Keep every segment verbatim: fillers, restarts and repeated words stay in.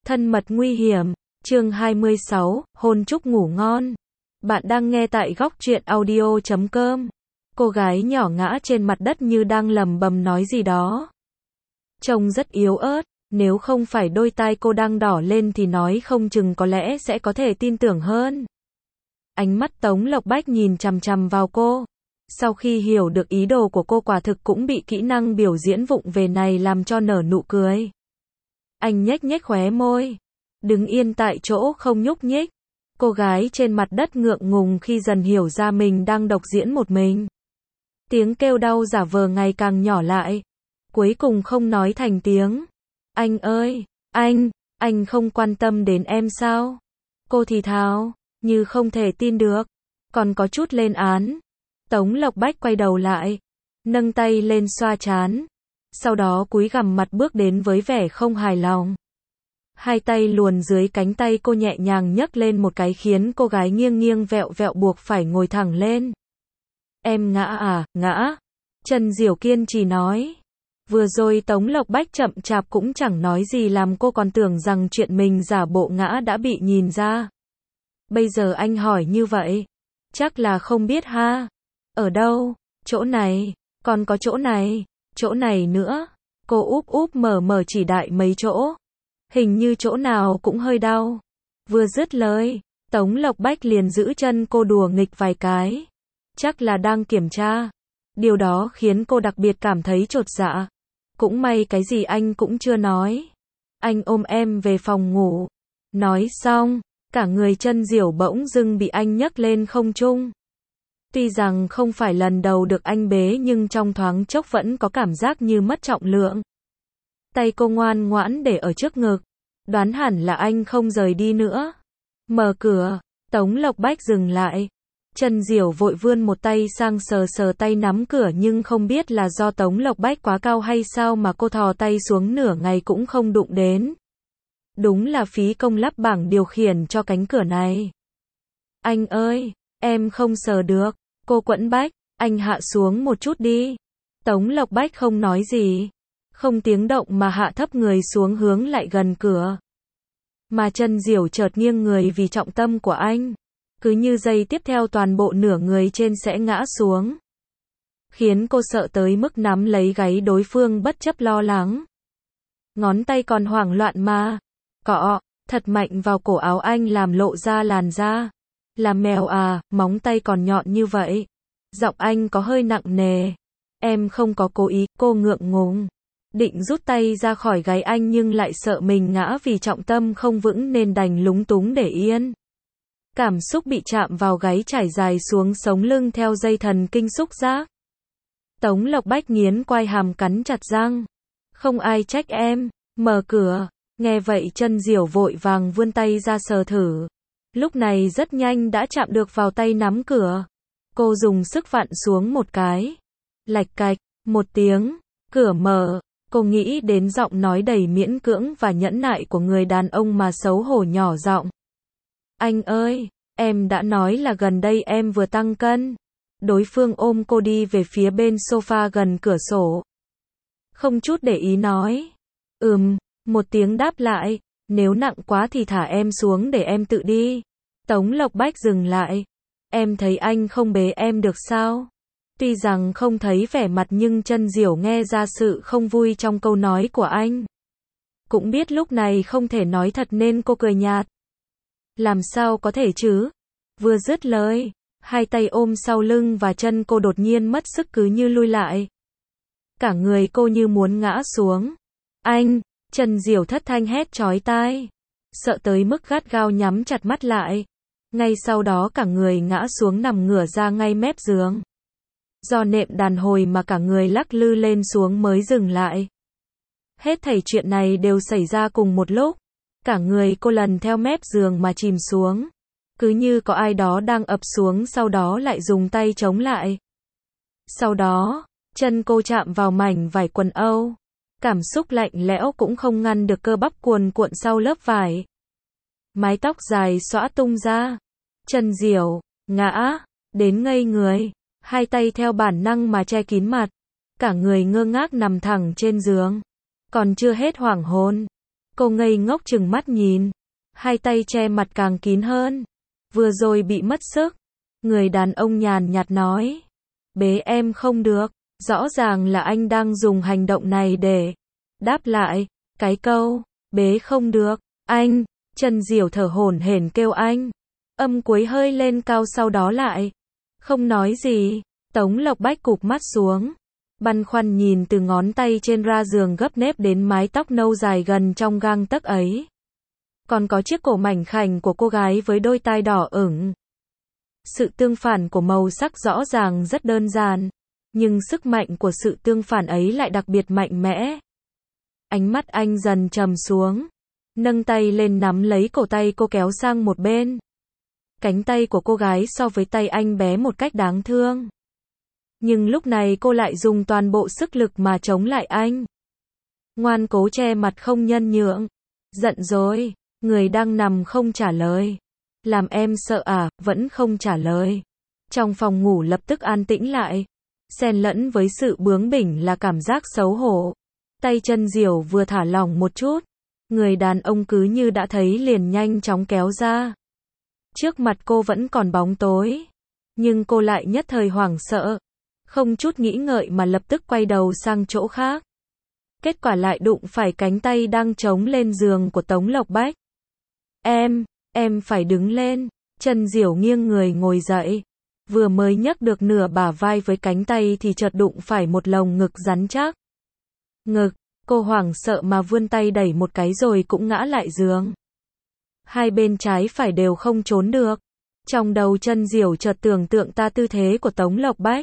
Thân mật nguy hiểm, chương hai mươi sáu, hôn chúc ngủ ngon. Bạn đang nghe tại góc truyện audio chấm com. Cô gái nhỏ ngã trên mặt đất như đang lầm bầm nói gì đó. Trông rất yếu ớt, nếu không phải đôi tai cô đang đỏ lên thì nói không chừng có lẽ sẽ có thể tin tưởng hơn. Ánh mắt Tống Lộc Bách nhìn chằm chằm vào cô. Sau khi hiểu được ý đồ của cô quả thực cũng bị kỹ năng biểu diễn vụng về này làm cho nở nụ cười. Anh nhếch nhếch khóe môi. Đứng yên tại chỗ không nhúc nhích. Cô gái trên mặt đất ngượng ngùng khi dần hiểu ra mình đang độc diễn một mình. Tiếng kêu đau giả vờ ngày càng nhỏ lại. Cuối cùng không nói thành tiếng. Anh ơi, anh, anh không quan tâm đến em sao? Cô thì thào, như không thể tin được. Còn có chút lên án. Tống Lộc Bách quay đầu lại. Nâng tay lên xoa trán. Sau đó cúi gằm mặt bước đến với vẻ không hài lòng. Hai tay luồn dưới cánh tay cô nhẹ nhàng nhấc lên một cái khiến cô gái nghiêng nghiêng vẹo vẹo buộc phải ngồi thẳng lên. Em ngã à, ngã. Trần Diểu kiên trì nói. Vừa rồi Tống Lộc Bách chậm chạp cũng chẳng nói gì làm cô còn tưởng rằng chuyện mình giả bộ ngã đã bị nhìn ra. Bây giờ anh hỏi như vậy. Chắc là không biết ha. Ở đâu? Chỗ này. Còn có chỗ này. Chỗ này nữa. Cô úp úp mở mở chỉ đại mấy chỗ. Hình như chỗ nào cũng hơi đau. Vừa dứt lời, Tống Lộc Bách liền giữ chân cô đùa nghịch vài cái. Chắc là đang kiểm tra. Điều đó khiến cô đặc biệt cảm thấy chột dạ. Cũng may cái gì anh cũng chưa nói. Anh ôm em về phòng ngủ. Nói xong, cả người Chân Diểu bỗng dưng bị anh nhấc lên không trung. Tuy rằng không phải lần đầu được anh bế nhưng trong thoáng chốc vẫn có cảm giác như mất trọng lượng. Tay cô ngoan ngoãn để ở trước ngực. Đoán hẳn là anh không rời đi nữa. Mở cửa, Tống Lộc Bách dừng lại. Chân Diểu vội vươn một tay sang sờ sờ tay nắm cửa nhưng không biết là do Tống Lộc Bách quá cao hay sao mà cô thò tay xuống nửa ngày cũng không đụng đến. Đúng là phí công lắp bảng điều khiển cho cánh cửa này. Anh ơi, em không sờ được. Cô quẫn bách, anh hạ xuống một chút đi. Tống Lộc Bách không nói gì. Không tiếng động mà hạ thấp người xuống hướng lại gần cửa. Mà Chân Diểu chợt nghiêng người vì trọng tâm của anh. Cứ như giây tiếp theo toàn bộ nửa người trên sẽ ngã xuống. Khiến cô sợ tới mức nắm lấy gáy đối phương bất chấp lo lắng. Ngón tay còn hoảng loạn mà. Cọ, thật mạnh vào cổ áo anh làm lộ ra làn da. Là mèo à, móng tay còn nhọn như vậy. Giọng anh có hơi nặng nề. Em không có cố ý, cô ngượng ngùng. Định rút tay ra khỏi gáy anh nhưng lại sợ mình ngã vì trọng tâm không vững nên đành lúng túng để yên. Cảm xúc bị chạm vào gáy trải dài xuống sống lưng theo dây thần kinh xúc giác. Tống Lộc Bách nghiến quai hàm cắn chặt răng. Không ai trách em. Mở cửa. Nghe vậy Chân Diểu vội vàng vươn tay ra sờ thử. Lúc này rất nhanh đã chạm được vào tay nắm cửa. Cô dùng sức vặn xuống một cái. Lạch cạch, một tiếng. Cửa mở. Cô nghĩ đến giọng nói đầy miễn cưỡng và nhẫn nại của người đàn ông mà xấu hổ nhỏ giọng. Anh ơi, em đã nói là gần đây em vừa tăng cân. Đối phương ôm cô đi về phía bên sofa gần cửa sổ. Không chút để ý nói. Ừm, một tiếng đáp lại. Nếu nặng quá thì thả em xuống để em tự đi. Tống Lộc Bách dừng lại. Em thấy anh không bế em được sao? Tuy rằng không thấy vẻ mặt nhưng Chân Diểu nghe ra sự không vui trong câu nói của anh. Cũng biết lúc này không thể nói thật nên cô cười nhạt. Làm sao có thể chứ? Vừa dứt lời, hai tay ôm sau lưng và chân cô đột nhiên mất sức cứ như lui lại. Cả người cô như muốn ngã xuống. Anh! Chân Diểu thất thanh hét chói tai. Sợ tới mức gắt gao nhắm chặt mắt lại. Ngay sau đó cả người ngã xuống nằm ngửa ra ngay mép giường. Do nệm đàn hồi mà cả người lắc lư lên xuống mới dừng lại. Hết thảy chuyện này đều xảy ra cùng một lúc. Cả người cô lần theo mép giường mà chìm xuống. Cứ như có ai đó đang ập xuống sau đó lại dùng tay chống lại. Sau đó, chân cô chạm vào mảnh vải quần âu. Cảm xúc lạnh lẽo cũng không ngăn được cơ bắp cuồn cuộn sau lớp vải. Mái tóc dài xõa tung ra. Chân Diểu, ngã, đến ngây người. Hai tay theo bản năng mà che kín mặt. Cả người ngơ ngác nằm thẳng trên giường. Còn chưa hết hoảng hồn. Cô ngây ngốc trừng mắt nhìn. Hai tay che mặt càng kín hơn. Vừa rồi bị mất sức. Người đàn ông nhàn nhạt nói. Bế em không được. Rõ ràng là anh đang dùng hành động này để đáp lại. Cái câu, bế không được. Anh, Trần Diểu thở hổn hển kêu anh. Âm cuối hơi lên cao sau đó lại. Không nói gì. Tống Lộc Bách cụp mắt xuống. Băn khoăn nhìn từ ngón tay trên ra giường gấp nếp đến mái tóc nâu dài gần trong gang tấc ấy. Còn có chiếc cổ mảnh khảnh của cô gái với đôi tai đỏ ửng. Sự tương phản của màu sắc rõ ràng rất đơn giản. Nhưng sức mạnh của sự tương phản ấy lại đặc biệt mạnh mẽ. Ánh mắt anh dần trầm xuống. Nâng tay lên nắm lấy cổ tay cô kéo sang một bên. Cánh tay của cô gái so với tay anh bé một cách đáng thương. Nhưng lúc này cô lại dùng toàn bộ sức lực mà chống lại anh. Ngoan cố che mặt không nhân nhượng. Giận rồi, người đang nằm không trả lời. Làm em sợ à, vẫn không trả lời. Trong phòng ngủ lập tức an tĩnh lại. Xen lẫn với sự bướng bỉnh là cảm giác xấu hổ. Tay Trân Diểu vừa thả lỏng một chút. Người đàn ông cứ như đã thấy liền nhanh chóng kéo ra. Trước mặt cô vẫn còn bóng tối. Nhưng cô lại nhất thời hoảng sợ. Không chút nghĩ ngợi mà lập tức quay đầu sang chỗ khác. Kết quả lại đụng phải cánh tay đang chống lên giường của Tống Lộc Bách. Em, em phải đứng lên. Trân Diểu nghiêng người ngồi dậy. Vừa mới nhấc được nửa bả vai với cánh tay thì chợt đụng phải một lồng ngực rắn chắc. Ngực, cô hoảng sợ mà vươn tay đẩy một cái rồi cũng ngã lại giường. Hai bên trái phải đều không trốn được. Trong đầu Trân Diểu chợt tưởng tượng ta tư thế của Tống Lộc Bách.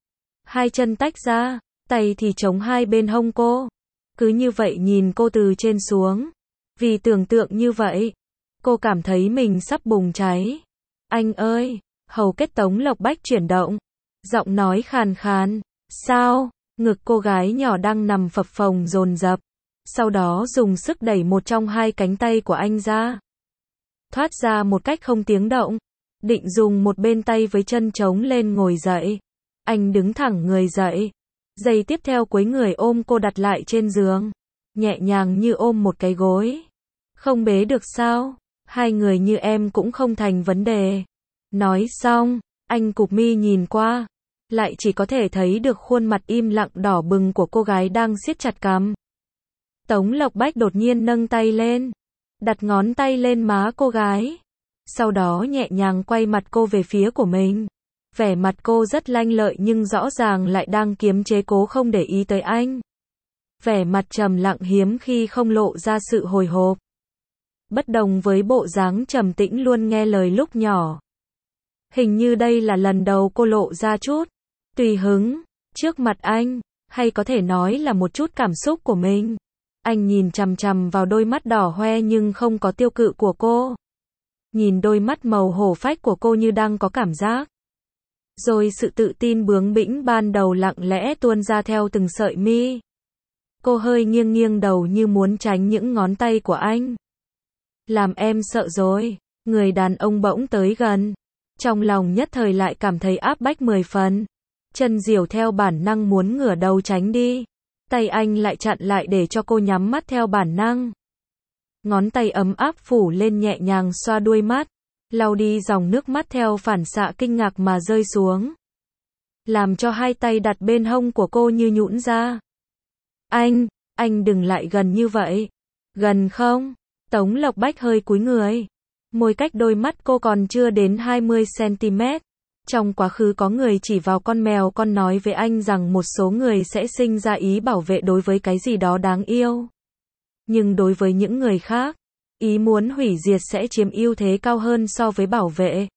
Hai chân tách ra, tay thì chống hai bên hông cô. Cứ như vậy nhìn cô từ trên xuống. Vì tưởng tượng như vậy, cô cảm thấy mình sắp bùng cháy. Anh ơi, hầu kết Tống Lộc Bách chuyển động. Giọng nói khàn khàn. Sao? Ngực cô gái nhỏ đang nằm phập phồng dồn dập. Sau đó dùng sức đẩy một trong hai cánh tay của anh ra. Thoát ra một cách không tiếng động. Định dùng một bên tay với chân chống lên ngồi dậy. Anh đứng thẳng người dậy. Giây tiếp theo cúi người ôm cô đặt lại trên giường. Nhẹ nhàng như ôm một cái gối. Không bế được sao? Hai người như em cũng không thành vấn đề. Nói xong, anh cụp mi nhìn qua. Lại chỉ có thể thấy được khuôn mặt im lặng đỏ bừng của cô gái đang siết chặt cằm. Tống Lộc Bách đột nhiên nâng tay lên. Đặt ngón tay lên má cô gái. Sau đó nhẹ nhàng quay mặt cô về phía của mình. Vẻ mặt cô rất lanh lợi nhưng rõ ràng lại đang kiềm chế cố không để ý tới anh. Vẻ mặt trầm lặng hiếm khi không lộ ra sự hồi hộp. Bất đồng với bộ dáng trầm tĩnh luôn nghe lời lúc nhỏ. Hình như đây là lần đầu cô lộ ra chút tùy hứng trước mặt anh, hay có thể nói là một chút cảm xúc của mình. Anh nhìn chằm chằm vào đôi mắt đỏ hoe nhưng không có tiêu cự của cô. Nhìn đôi mắt màu hổ phách của cô như đang có cảm giác. Rồi sự tự tin bướng bỉnh ban đầu lặng lẽ tuôn ra theo từng sợi mi. Cô hơi nghiêng nghiêng đầu như muốn tránh những ngón tay của anh. Làm em sợ rồi. Người đàn ông bỗng tới gần. Trong lòng nhất thời lại cảm thấy áp bách mười phần. Trân Diểu theo bản năng muốn ngửa đầu tránh đi. Tay anh lại chặn lại để cho cô nhắm mắt theo bản năng. Ngón tay ấm áp phủ lên nhẹ nhàng xoa đuôi mắt. Lau đi dòng nước mắt theo phản xạ kinh ngạc mà rơi xuống. Làm cho hai tay đặt bên hông của cô như nhũn ra. Anh, anh đừng lại gần như vậy. Gần không? Tống Lộc Bách hơi cúi người. Môi cách đôi mắt cô còn chưa đến hai mươi xăng-ti-mét. Trong quá khứ có người chỉ vào con mèo con nói với anh rằng một số người sẽ sinh ra ý bảo vệ đối với cái gì đó đáng yêu. Nhưng đối với những người khác, ý muốn hủy diệt sẽ chiếm ưu thế cao hơn so với bảo vệ.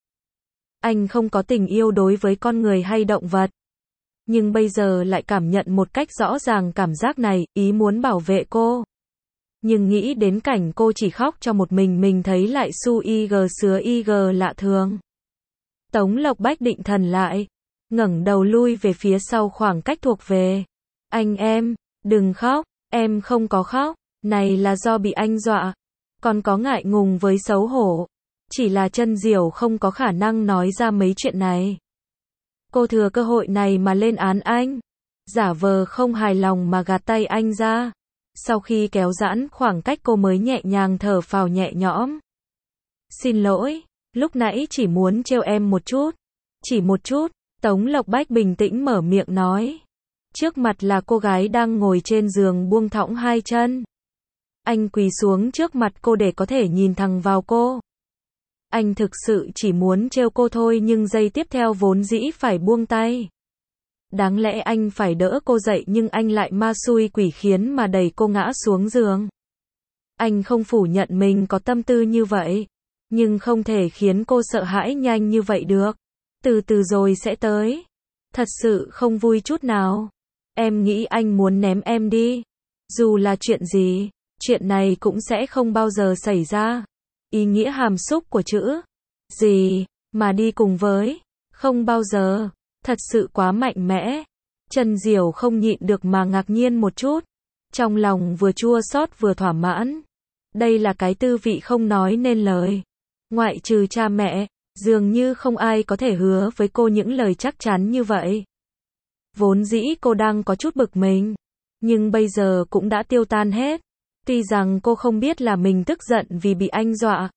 Anh không có tình yêu đối với con người hay động vật. Nhưng bây giờ lại cảm nhận một cách rõ ràng cảm giác này, ý muốn bảo vệ cô. Nhưng nghĩ đến cảnh cô chỉ khóc cho một mình mình thấy lại su ig sứa ig lạ thường. Tống Lộc Bách định thần lại, ngẩng đầu lui về phía sau khoảng cách thuộc về. Anh em, đừng khóc, em không có khóc, này là do bị anh dọa. Còn có ngại ngùng với xấu hổ. Chỉ là Trân Diểu không có khả năng nói ra mấy chuyện này. Cô thừa cơ hội này mà lên án anh. Giả vờ không hài lòng mà gạt tay anh ra. Sau khi kéo giãn khoảng cách cô mới nhẹ nhàng thở phào nhẹ nhõm. Xin lỗi, lúc nãy chỉ muốn trêu em một chút. Chỉ một chút, Tống Lộc Bách bình tĩnh mở miệng nói. Trước mặt là cô gái đang ngồi trên giường buông thõng hai chân. Anh quỳ xuống trước mặt cô để có thể nhìn thẳng vào cô. Anh thực sự chỉ muốn trêu cô thôi nhưng giây tiếp theo vốn dĩ phải buông tay. Đáng lẽ anh phải đỡ cô dậy nhưng anh lại ma xui quỷ khiến mà đẩy cô ngã xuống giường. Anh không phủ nhận mình có tâm tư như vậy, nhưng không thể khiến cô sợ hãi nhanh như vậy được. Từ từ rồi sẽ tới. Thật sự không vui chút nào. Em nghĩ anh muốn ném em đi. Dù là chuyện gì, chuyện này cũng sẽ không bao giờ xảy ra. Ý nghĩa hàm xúc của chữ gì mà đi cùng với không bao giờ, thật sự quá mạnh mẽ. Trần Diểu không nhịn được mà ngạc nhiên một chút. Trong lòng vừa chua xót vừa thỏa mãn. Đây là cái tư vị không nói nên lời. Ngoại trừ cha mẹ, dường như không ai có thể hứa với cô những lời chắc chắn như vậy. Vốn dĩ cô đang có chút bực mình, nhưng bây giờ cũng đã tiêu tan hết. Tuy rằng cô không biết là mình tức giận vì bị anh dọa,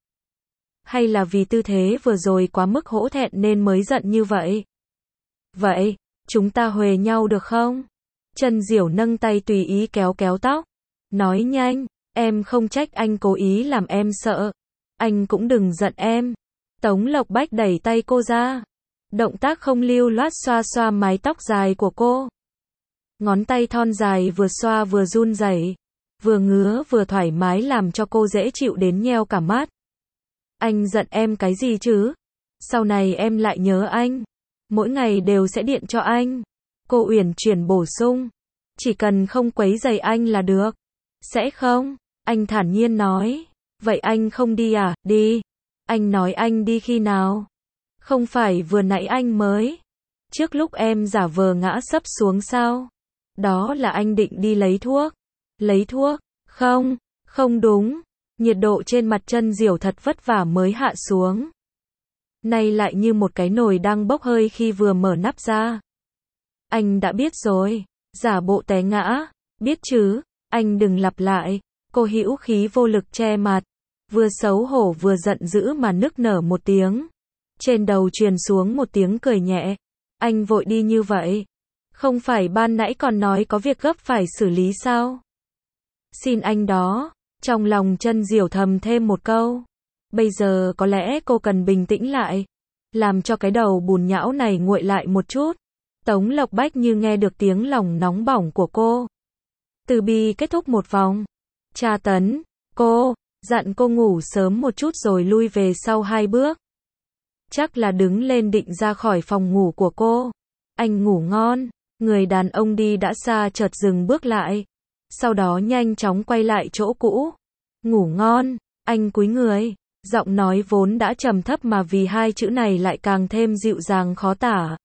hay là vì tư thế vừa rồi quá mức hổ thẹn nên mới giận như vậy. Vậy, chúng ta huề nhau được không? Trần Diểu nâng tay tùy ý kéo kéo tóc. Nói nhanh, em không trách anh cố ý làm em sợ. Anh cũng đừng giận em. Tống Lộc Bách đẩy tay cô ra. Động tác không lưu loát xoa xoa mái tóc dài của cô. Ngón tay thon dài vừa xoa vừa run rẩy, vừa ngứa vừa thoải mái làm cho cô dễ chịu đến nheo cả mắt. Anh giận em cái gì chứ? Sau này em lại nhớ anh. Mỗi ngày đều sẽ điện cho anh. Cô uyển chuyển bổ sung. Chỉ cần không quấy rầy anh là được. Sẽ không? Anh thản nhiên nói. Vậy anh không đi à? Đi. Anh nói anh đi khi nào? Không phải vừa nãy anh mới. Trước lúc em giả vờ ngã sấp xuống sao? Đó là anh định đi lấy thuốc. Lấy thuốc? Không, không đúng. Nhiệt độ trên mặt Trân Diểu thật vất vả mới hạ xuống. Nay lại như một cái nồi đang bốc hơi khi vừa mở nắp ra. Anh đã biết rồi. Giả bộ té ngã. Biết chứ, anh đừng lặp lại. Cô hữu khí vô lực che mặt. Vừa xấu hổ vừa giận dữ mà nức nở một tiếng. Trên đầu truyền xuống một tiếng cười nhẹ. Anh vội đi như vậy. Không phải ban nãy còn nói có việc gấp phải xử lý sao? Xin anh đó. Trong lòng Trân Diểu thầm thêm một câu. Bây giờ có lẽ cô cần bình tĩnh lại. Làm cho cái đầu bùn nhão này nguội lại một chút. Tống Lộc Bách như nghe được tiếng lòng nóng bỏng của cô. Từ bi kết thúc một vòng. Tra tấn. Cô. Dặn cô ngủ sớm một chút rồi lui về sau hai bước. Chắc là đứng lên định ra khỏi phòng ngủ của cô. Anh ngủ ngon. Người đàn ông đi đã xa chợt dừng bước lại. Sau đó nhanh chóng quay lại chỗ cũ. Ngủ ngon. Anh cúi người. Giọng nói vốn đã trầm thấp mà vì hai chữ này lại càng thêm dịu dàng khó tả.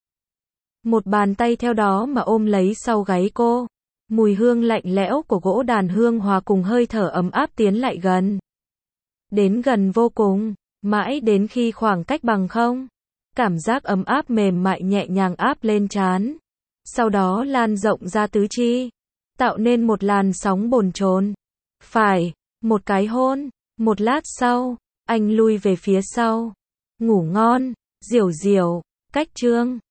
Một bàn tay theo đó mà ôm lấy sau gáy cô. Mùi hương lạnh lẽo của gỗ đàn hương hòa cùng hơi thở ấm áp tiến lại gần. Đến gần vô cùng. Mãi đến khi khoảng cách bằng không. Cảm giác ấm áp mềm mại nhẹ nhàng áp lên trán. Sau đó lan rộng ra tứ chi. Tạo nên một làn sóng bồn chồn. Phải. Một cái hôn. Một lát sau. Anh lui về phía sau. Ngủ ngon. Diểu Diểu. Cách chương.